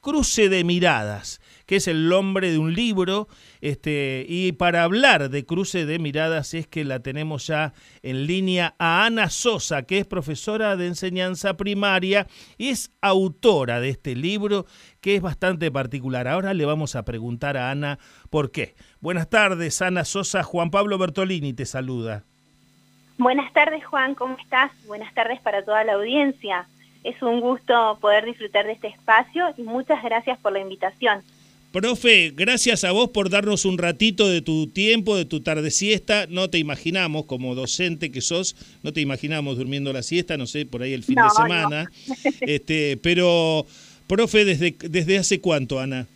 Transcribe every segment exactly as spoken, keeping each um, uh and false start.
Cruce de Miradas, que es el nombre de un libro, este, y para hablar de Cruce de Miradas es que la tenemos ya en línea a Ana Sosa, que es profesora de enseñanza primaria y es autora de este libro que es bastante particular. Ahora le vamos a preguntar a Ana por qué. Buenas tardes, Ana Sosa. Juan Pablo Bertolini te saluda. Buenas tardes, Juan, ¿cómo estás? Buenas tardes para toda la audiencia. Es un gusto poder disfrutar de este espacio y muchas gracias por la invitación. Profe, gracias a vos por darnos un ratito de tu tiempo, de tu tarde siesta. No te imaginamos, como docente que sos, no te imaginamos durmiendo la siesta, no sé, por ahí el fin no, de semana. No. este, pero, profe, ¿desde, desde hace cuánto, Ana?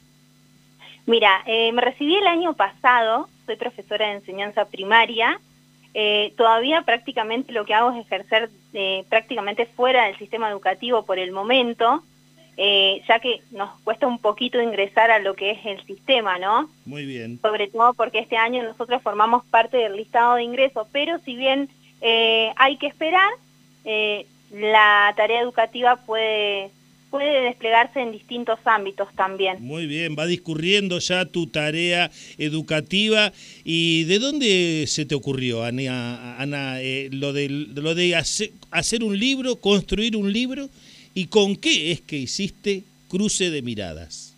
Mira, eh, me recibí el año pasado, soy profesora de enseñanza primaria. Eh, todavía prácticamente lo que hago es ejercer eh, prácticamente fuera del sistema educativo por el momento, eh, ya que nos cuesta un poquito ingresar a lo que es el sistema, ¿no? Muy bien. Sobre todo porque este año nosotros formamos parte del listado de ingresos, pero si bien eh, hay que esperar, eh, la tarea educativa puede... puede desplegarse en distintos ámbitos también. Muy bien, va discurriendo ya tu tarea educativa. ¿Y de dónde se te ocurrió, Ana, Ana eh, lo de, lo de hacer, hacer un libro, construir un libro? ¿Y con qué es que hiciste Cruce de Miradas?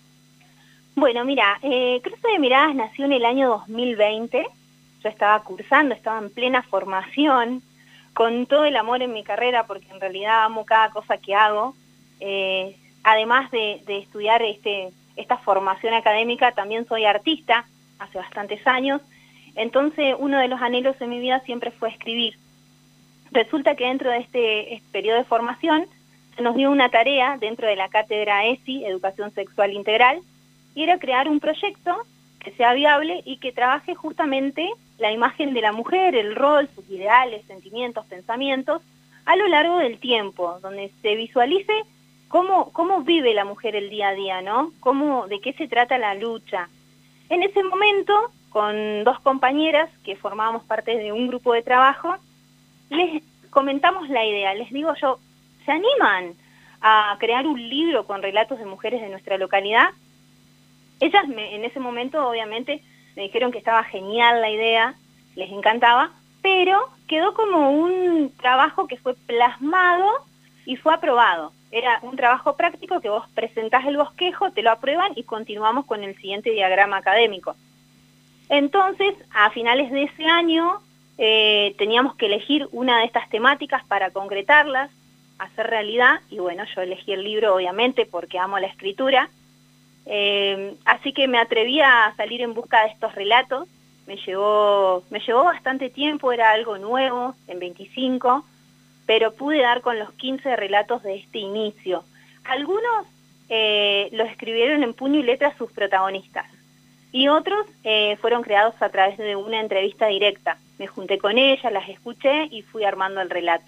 Bueno, mira, eh, Cruce de Miradas nació en el año dos mil veinte. Yo estaba cursando, estaba en plena formación, con todo el amor en mi carrera, porque en realidad amo cada cosa que hago. Eh, además de, de estudiar este, esta formación académica, también soy artista hace bastantes años, entonces uno de los anhelos en mi vida siempre fue escribir. Resulta que dentro de este, este periodo de formación se nos dio una tarea dentro de la cátedra E S I, Educación Sexual Integral, y era crear un proyecto que sea viable y que trabaje justamente la imagen de la mujer, el rol, sus ideales, sentimientos, pensamientos, a lo largo del tiempo, donde se visualice Cómo, cómo vive la mujer el día a día, ¿no? Cómo, de qué se trata la lucha. En ese momento, con dos compañeras que formábamos parte de un grupo de trabajo, les comentamos la idea. Les digo yo, ¿se animan a crear un libro con relatos de mujeres de nuestra localidad? Ellas me, en ese momento, obviamente, me dijeron que estaba genial la idea, les encantaba, pero quedó como un trabajo que fue plasmado y fue aprobado. Era un trabajo práctico que vos presentás el bosquejo, te lo aprueban y continuamos con el siguiente diagrama académico. Entonces, a finales de ese año, eh, teníamos que elegir una de estas temáticas para concretarlas, hacer realidad, y bueno, yo elegí el libro obviamente porque amo la escritura, eh, así que me atreví a salir en busca de estos relatos. Me llevó, me llevó bastante tiempo, era algo nuevo, en veinticinco, pero pude dar con los quince relatos de este inicio. Algunos eh, los escribieron en puño y letra sus protagonistas, y otros eh, fueron creados a través de una entrevista directa. Me junté con ellas, las escuché y fui armando el relato.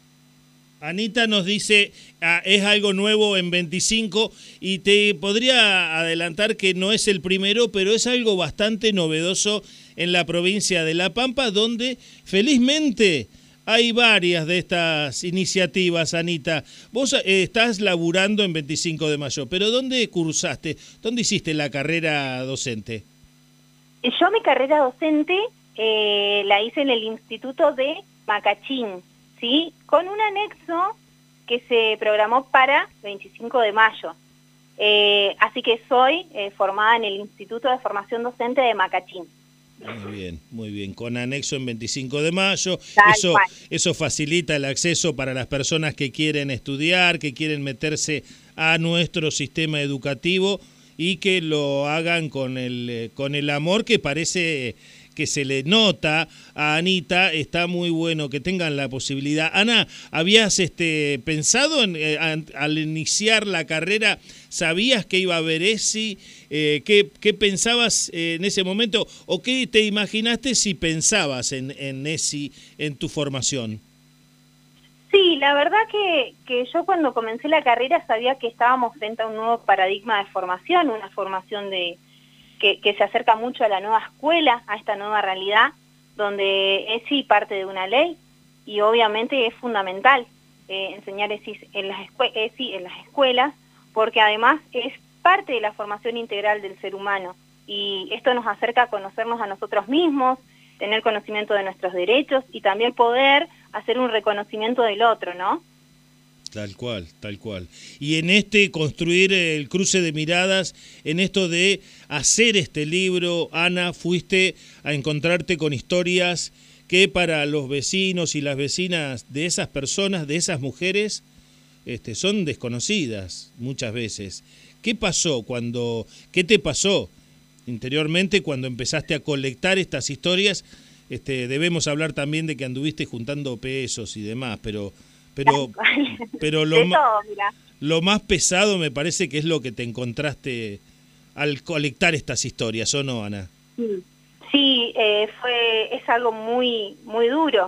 Anita nos dice, ah, es algo nuevo en veinticinco, y te podría adelantar que no es el primero, pero es algo bastante novedoso en la provincia de La Pampa, donde felizmente hay varias de estas iniciativas, Anita. Vos eh, estás laburando en veinticinco de mayo, pero ¿dónde cursaste? ¿Dónde hiciste la carrera docente? Yo mi carrera docente eh, la hice en el Instituto de Macachín, ¿sí? Con un anexo que se programó para veinticinco de mayo. Eh, así que soy eh, formada en el Instituto de Formación Docente de Macachín. Muy bien, muy bien. Con anexo en veinticinco de mayo. Tal Eso, cual. eso facilita el acceso para las personas que quieren estudiar, que quieren meterse a nuestro sistema educativo y que lo hagan con el, con el amor que parece que se le nota a Anita. Está muy bueno que tengan la posibilidad. Ana, ¿habías este, pensado en, eh, al iniciar la carrera, sabías que iba a haber E S I? Eh, ¿qué, ¿Qué pensabas eh, en ese momento? ¿O qué te imaginaste si pensabas en, en E S I en tu formación? Sí, la verdad que, que yo cuando comencé la carrera sabía que estábamos frente a un nuevo paradigma de formación, una formación de que, que se acerca mucho a la nueva escuela, a esta nueva realidad, donde E S I parte de una ley y obviamente es fundamental eh, enseñar E S I en las, escue E S I en las escuelas, porque además es parte de la formación integral del ser humano, y esto nos acerca a conocernos a nosotros mismos, tener conocimiento de nuestros derechos y también poder hacer un reconocimiento del otro, ¿no? Tal cual, tal cual. Y en este construir el cruce de miradas, en esto de hacer este libro, Ana, fuiste a encontrarte con historias que para los vecinos y las vecinas de esas personas, de esas mujeres, este, son desconocidas muchas veces. ¿Qué pasó cuando, qué te pasó interiormente cuando empezaste a colectar estas historias? Este, debemos hablar también de que anduviste juntando pesos y demás, pero pero pero lo, todo, lo más pesado me parece que es lo que te encontraste al colectar estas historias, ¿o no, Ana? Sí, sí eh, fue es algo muy muy duro,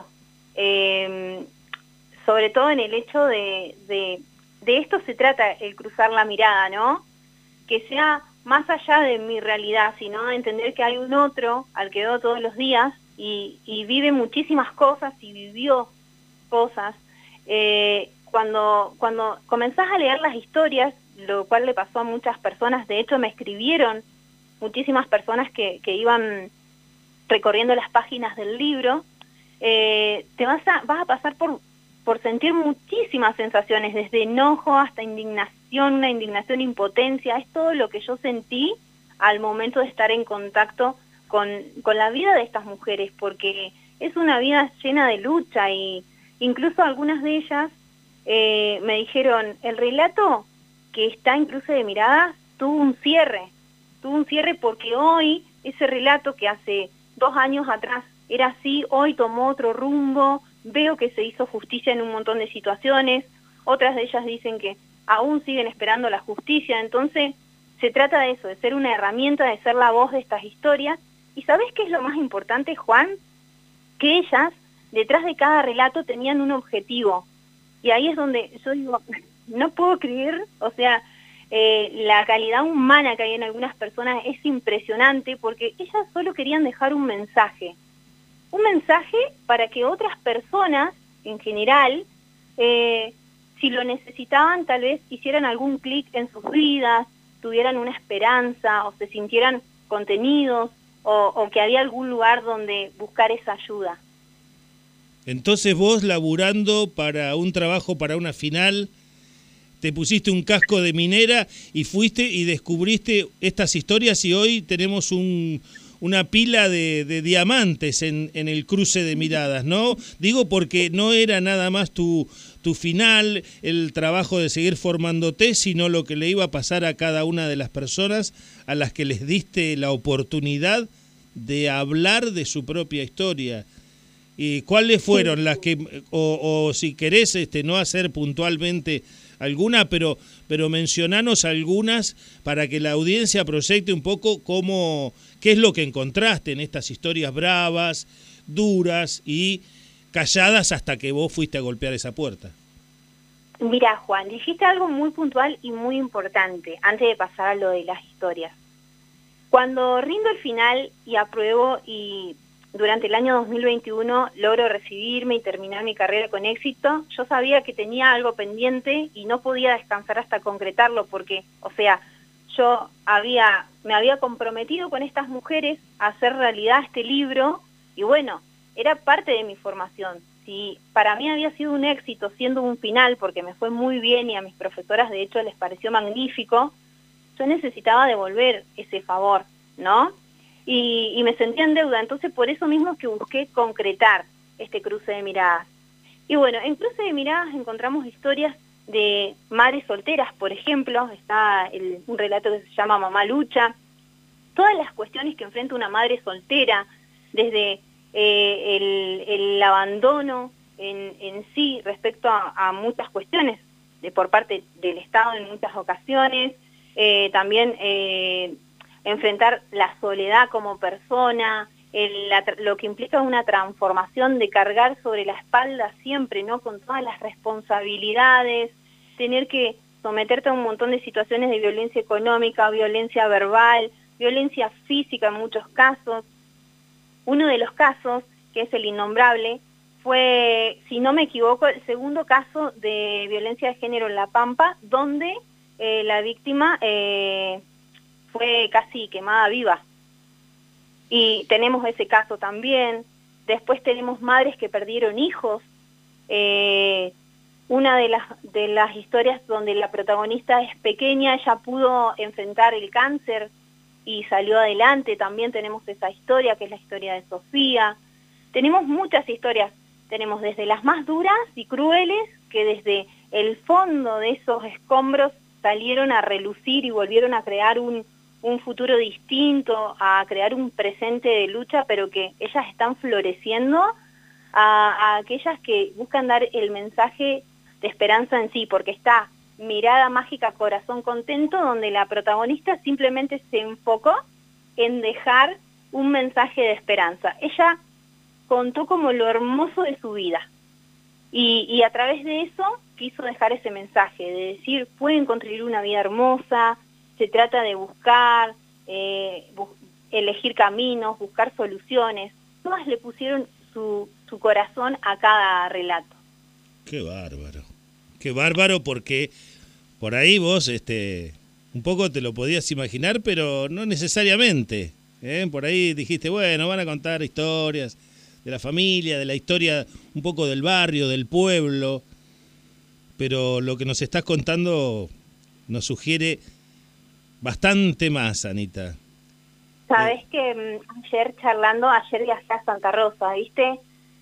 eh, sobre todo en el hecho de, de de esto se trata el cruzar la mirada, ¿no? Que sea más allá de mi realidad, sino de entender que hay un otro al que veo todos los días y, y vive muchísimas cosas y vivió cosas. Eh, cuando, cuando comenzás a leer las historias, lo cual le pasó a muchas personas, de hecho me escribieron muchísimas personas que, que iban recorriendo las páginas del libro, eh, te vas a, vas a pasar por, por sentir muchísimas sensaciones, desde enojo hasta indignación, una indignación, impotencia. Es todo lo que yo sentí al momento de estar en contacto con, con la vida de estas mujeres, porque es una vida llena de lucha, y incluso algunas de ellas eh, me dijeron, el relato que está en Cruce de Miradas tuvo un cierre, tuvo un cierre porque hoy ese relato que hace dos años atrás era así, hoy tomó otro rumbo, veo que se hizo justicia en un montón de situaciones, otras de ellas dicen que aún siguen esperando la justicia. Entonces se trata de eso, de ser una herramienta, de ser la voz de estas historias. ¿Y sabés qué es lo más importante, Juan? Que ellas, detrás de cada relato, tenían un objetivo. Y ahí es donde yo digo, no puedo creer, o sea, eh, la calidad humana que hay en algunas personas es impresionante, porque ellas solo querían dejar un mensaje. Un mensaje para que otras personas, en general, eh, si lo necesitaban, tal vez hicieran algún clic en sus vidas, tuvieran una esperanza, o se sintieran contenidos, o, o que había algún lugar donde buscar esa ayuda. Entonces vos, laburando para un trabajo, para una final, te pusiste un casco de minera y fuiste y descubriste estas historias, y hoy tenemos un... una pila de, de diamantes en, en el cruce de miradas, ¿no? Digo porque no era nada más tu, tu final, el trabajo de seguir formándote, sino lo que le iba a pasar a cada una de las personas a las que les diste la oportunidad de hablar de su propia historia. ¿Y cuáles fueron las que, o, o si querés este, no hacer puntualmente alguna, pero, pero mencionanos algunas para que la audiencia proyecte un poco cómo, qué es lo que encontraste en estas historias bravas, duras y calladas hasta que vos fuiste a golpear esa puerta? Mira, Juan, dijiste algo muy puntual y muy importante antes de pasar a lo de las historias. Cuando rindo el final y apruebo, y durante el año dos mil veintiuno logro recibirme y terminar mi carrera con éxito, yo sabía que tenía algo pendiente y no podía descansar hasta concretarlo, porque, o sea, yo había, me había comprometido con estas mujeres a hacer realidad este libro, y bueno, era parte de mi formación. Si para mí había sido un éxito siendo un final, porque me fue muy bien y a mis profesoras de hecho les pareció magnífico, yo necesitaba devolver ese favor, ¿no? Y, y me sentía en deuda, entonces por eso mismo es que busqué concretar este cruce de miradas. Y bueno, en Cruce de Miradas encontramos historias de madres solteras, por ejemplo, está el, un relato que se llama Mamá Lucha, todas las cuestiones que enfrenta una madre soltera, desde eh, el, el abandono en, en sí respecto a, a muchas cuestiones de, por parte del Estado en muchas ocasiones, eh, también eh, enfrentar la soledad como persona, el, la, lo que implica una transformación de cargar sobre la espalda siempre, ¿no?, con todas las responsabilidades, tener que someterte a un montón de situaciones de violencia económica, violencia verbal, violencia física en muchos casos. Uno de los casos, que es el innombrable, fue, si no me equivoco, el segundo caso de violencia de género en La Pampa, donde eh, la víctima eh, fue casi quemada viva. Y tenemos ese caso también. Después tenemos madres que perdieron hijos. Eh, una de las, de las historias donde la protagonista es pequeña, ella pudo enfrentar el cáncer y salió adelante. También tenemos esa historia, que es la historia de Sofía. Tenemos muchas historias. Tenemos desde las más duras y crueles, que desde el fondo de esos escombros salieron a relucir y volvieron a crear un, un futuro distinto, a crear un presente de lucha, pero que ellas están floreciendo, a, a aquellas que buscan dar el mensaje de esperanza en sí, porque está Mirada Mágica, Corazón Contento, donde la protagonista simplemente se enfocó en dejar un mensaje de esperanza. Ella contó como lo hermoso de su vida, y, y a través de eso quiso dejar ese mensaje, de decir, pueden construir una vida hermosa, se trata de buscar, eh, bu elegir caminos, buscar soluciones. Todas le pusieron su, su corazón a cada relato. Qué bárbaro, qué bárbaro, porque por ahí vos este, un poco te lo podías imaginar, pero no necesariamente, ¿eh? Por ahí dijiste, bueno, van a contar historias de la familia, de la historia un poco del barrio, del pueblo, pero lo que nos estás contando nos sugiere bastante más, Anita. Sabés eh. que um, ayer charlando, ayer viajé a Santa Rosa, ¿viste?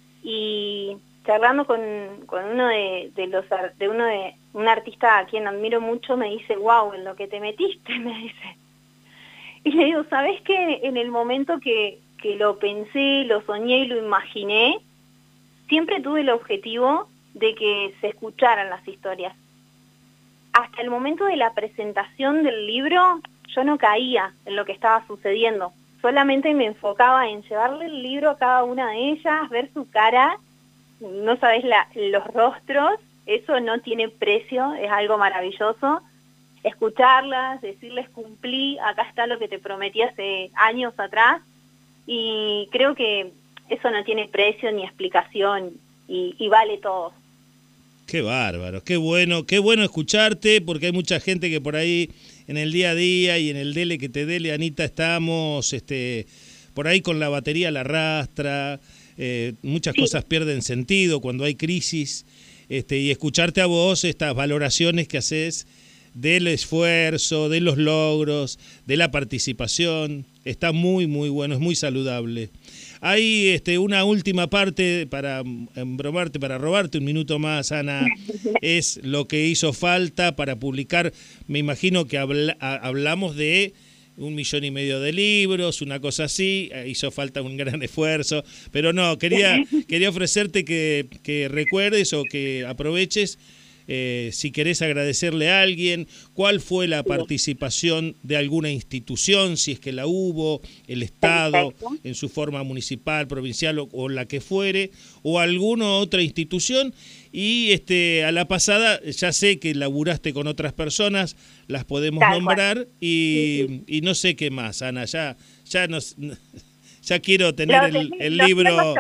Y charlando con, con uno de, de los de uno de un artista a quien admiro mucho, me dice, wow, en lo que te metiste, me dice. Y le digo, ¿sabés que en el momento que, que lo pensé, lo soñé y lo imaginé, siempre tuve el objetivo de que se escucharan las historias? Hasta el momento de la presentación del libro, yo no caía en lo que estaba sucediendo. Solamente me enfocaba en llevarle el libro a cada una de ellas, ver su cara. No sabés la, los rostros, eso no tiene precio, es algo maravilloso. Escucharlas, decirles cumplí, acá está lo que te prometí hace años atrás. Y creo que eso no tiene precio ni explicación y, y vale todo. Qué bárbaro, qué bueno, qué bueno escucharte, porque hay mucha gente que por ahí en el día a día y en el dele que te dele, Anita, estamos este, por ahí con la batería la arrastra, eh, muchas sí. cosas pierden sentido cuando hay crisis, este, y escucharte a vos estas valoraciones que haces del esfuerzo, de los logros, de la participación, está muy, muy bueno, es muy saludable. Hay este, una última parte para embromarte, para robarte un minuto más, Ana, es lo que hizo falta para publicar. Me imagino que habla, hablamos de un millón y medio de libros, una cosa así, hizo falta un gran esfuerzo, pero no, quería, quería ofrecerte que, que recuerdes o que aproveches. Eh, si querés agradecerle a alguien, cuál fue la participación de alguna institución, si es que la hubo, el Estado, en su forma municipal, provincial o, o la que fuere, o alguna otra institución, y este a la pasada, ya sé que laburaste con otras personas, las podemos Tal nombrar, cual. y, sí, sí. y no sé qué más, Ana, ya, ya, nos, ya quiero tener no, el, el no, libro, no,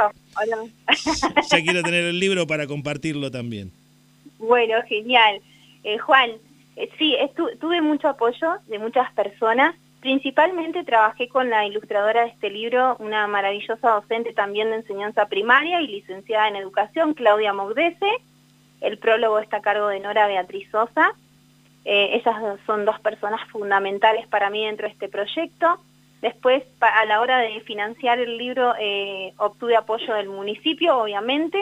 ya quiero tener el libro para compartirlo también. Bueno, genial. Eh, Juan, eh, sí, tuve mucho apoyo de muchas personas. Principalmente trabajé con la ilustradora de este libro, una maravillosa docente también de enseñanza primaria y licenciada en educación, Claudia Mogdese. El prólogo está a cargo de Nora Beatriz Sosa. Eh, ellas son dos personas fundamentales para mí dentro de este proyecto. Después, a la hora de financiar el libro, eh, obtuve apoyo del municipio, obviamente.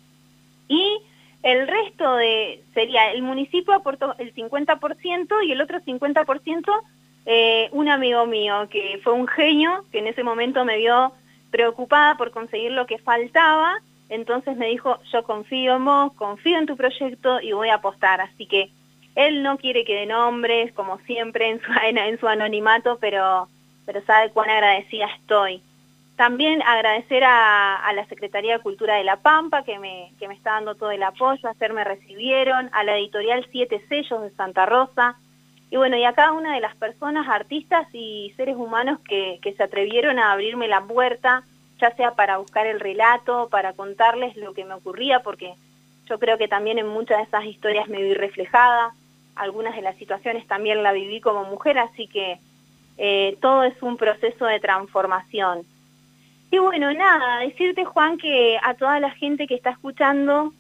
Y el resto de sería, el municipio aportó el cincuenta por ciento y el otro cincuenta por ciento eh, un amigo mío que fue un genio, que en ese momento me vio preocupada por conseguir lo que faltaba, entonces me dijo, yo confío en vos, confío en tu proyecto y voy a apostar. Así que él no quiere que dé nombres, como siempre, en su, en, en su anonimato, pero, pero sabe cuán agradecida estoy. También agradecer a, a la Secretaría de Cultura de La Pampa, que me, que me está dando todo el apoyo, a hacer me recibieron, a la editorial Siete Sellos de Santa Rosa, y bueno, y a cada una de las personas, artistas y seres humanos que, que se atrevieron a abrirme la puerta, ya sea para buscar el relato, para contarles lo que me ocurría, porque yo creo que también en muchas de esas historias me vi reflejada. algunas de las situaciones también la viví como mujer, así que eh, todo es un proceso de transformación. Y bueno, nada, decirte, Juan, que a toda la gente que está escuchando,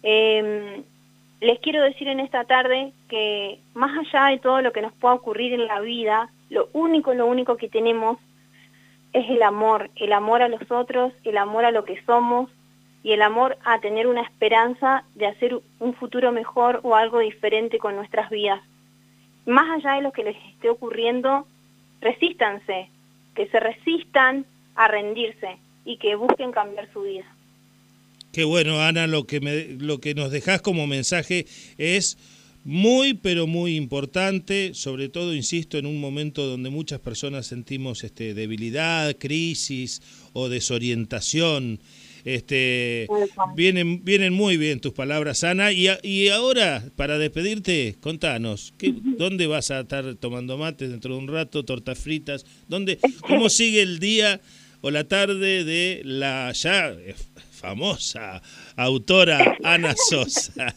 eh, les quiero decir en esta tarde que más allá de todo lo que nos pueda ocurrir en la vida, lo único, lo único que tenemos es el amor, el amor a los otros, el amor a lo que somos y el amor a tener una esperanza de hacer un futuro mejor o algo diferente con nuestras vidas. Más allá de lo que les esté ocurriendo, resístanse, que se resistan a rendirse y que busquen cambiar su vida. Qué bueno, Ana, lo que me, lo que nos dejás como mensaje es muy, pero muy importante, sobre todo, insisto, en un momento donde muchas personas sentimos este, debilidad, crisis o desorientación. Este, vienen, vienen muy bien tus palabras, Ana. Y, y ahora, para despedirte, contanos, ¿qué, ¿dónde vas a estar tomando mate dentro de un rato, tortas fritas? ¿Dónde, ¿Cómo sigue el día o la tarde de la ya famosa autora Ana Sosa?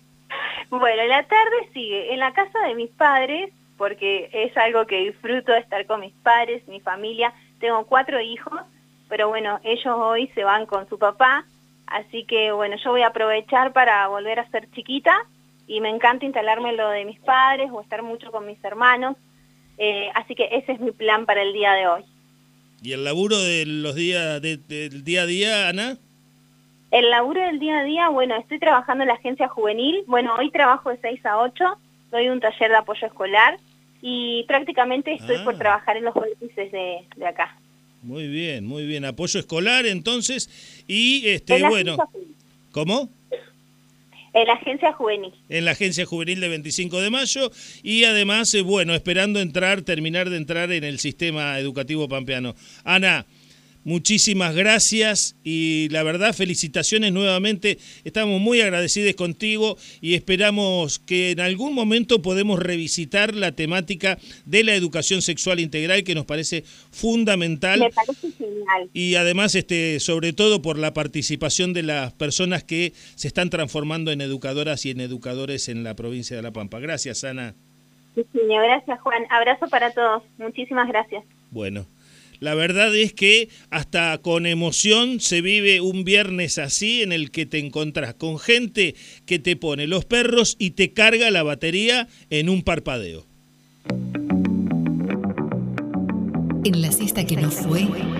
Bueno, la tarde sigue en la casa de mis padres, porque es algo que disfruto de estar con mis padres, mi familia. Tengo cuatro hijos, pero bueno, ellos hoy se van con su papá, así que bueno, yo voy a aprovechar para volver a ser chiquita y me encanta instalarme en lo de mis padres o estar mucho con mis hermanos, eh, así que ese es mi plan para el día de hoy. ¿Y el laburo de los días de, del día a día, Ana? El laburo del día a día, bueno, estoy trabajando en la agencia juvenil. Bueno, hoy trabajo de seis a ocho, doy un taller de apoyo escolar y prácticamente estoy ah. por trabajar en los vértices de, de acá. Muy bien, muy bien. Apoyo escolar, entonces, y este, bueno, ¿cómo? En la agencia juvenil. En la agencia juvenil de veinticinco de mayo y además, eh, bueno, esperando entrar, terminar de entrar en el sistema educativo pampeano. Ana, muchísimas gracias y la verdad felicitaciones nuevamente, estamos muy agradecidos contigo y esperamos que en algún momento podemos revisitar la temática de la educación sexual integral que nos parece fundamental. Me parece genial. Y además, este, sobre todo por la participación de las personas que se están transformando en educadoras y en educadores en la provincia de La Pampa. Gracias, Ana. Sí, señor, gracias, Juan. Abrazo para todos. Muchísimas gracias. Bueno. La verdad es que hasta con emoción se vive un viernes así en el que te encontrás con gente que te pone los perros y te carga la batería en un parpadeo. En la siesta que no fue...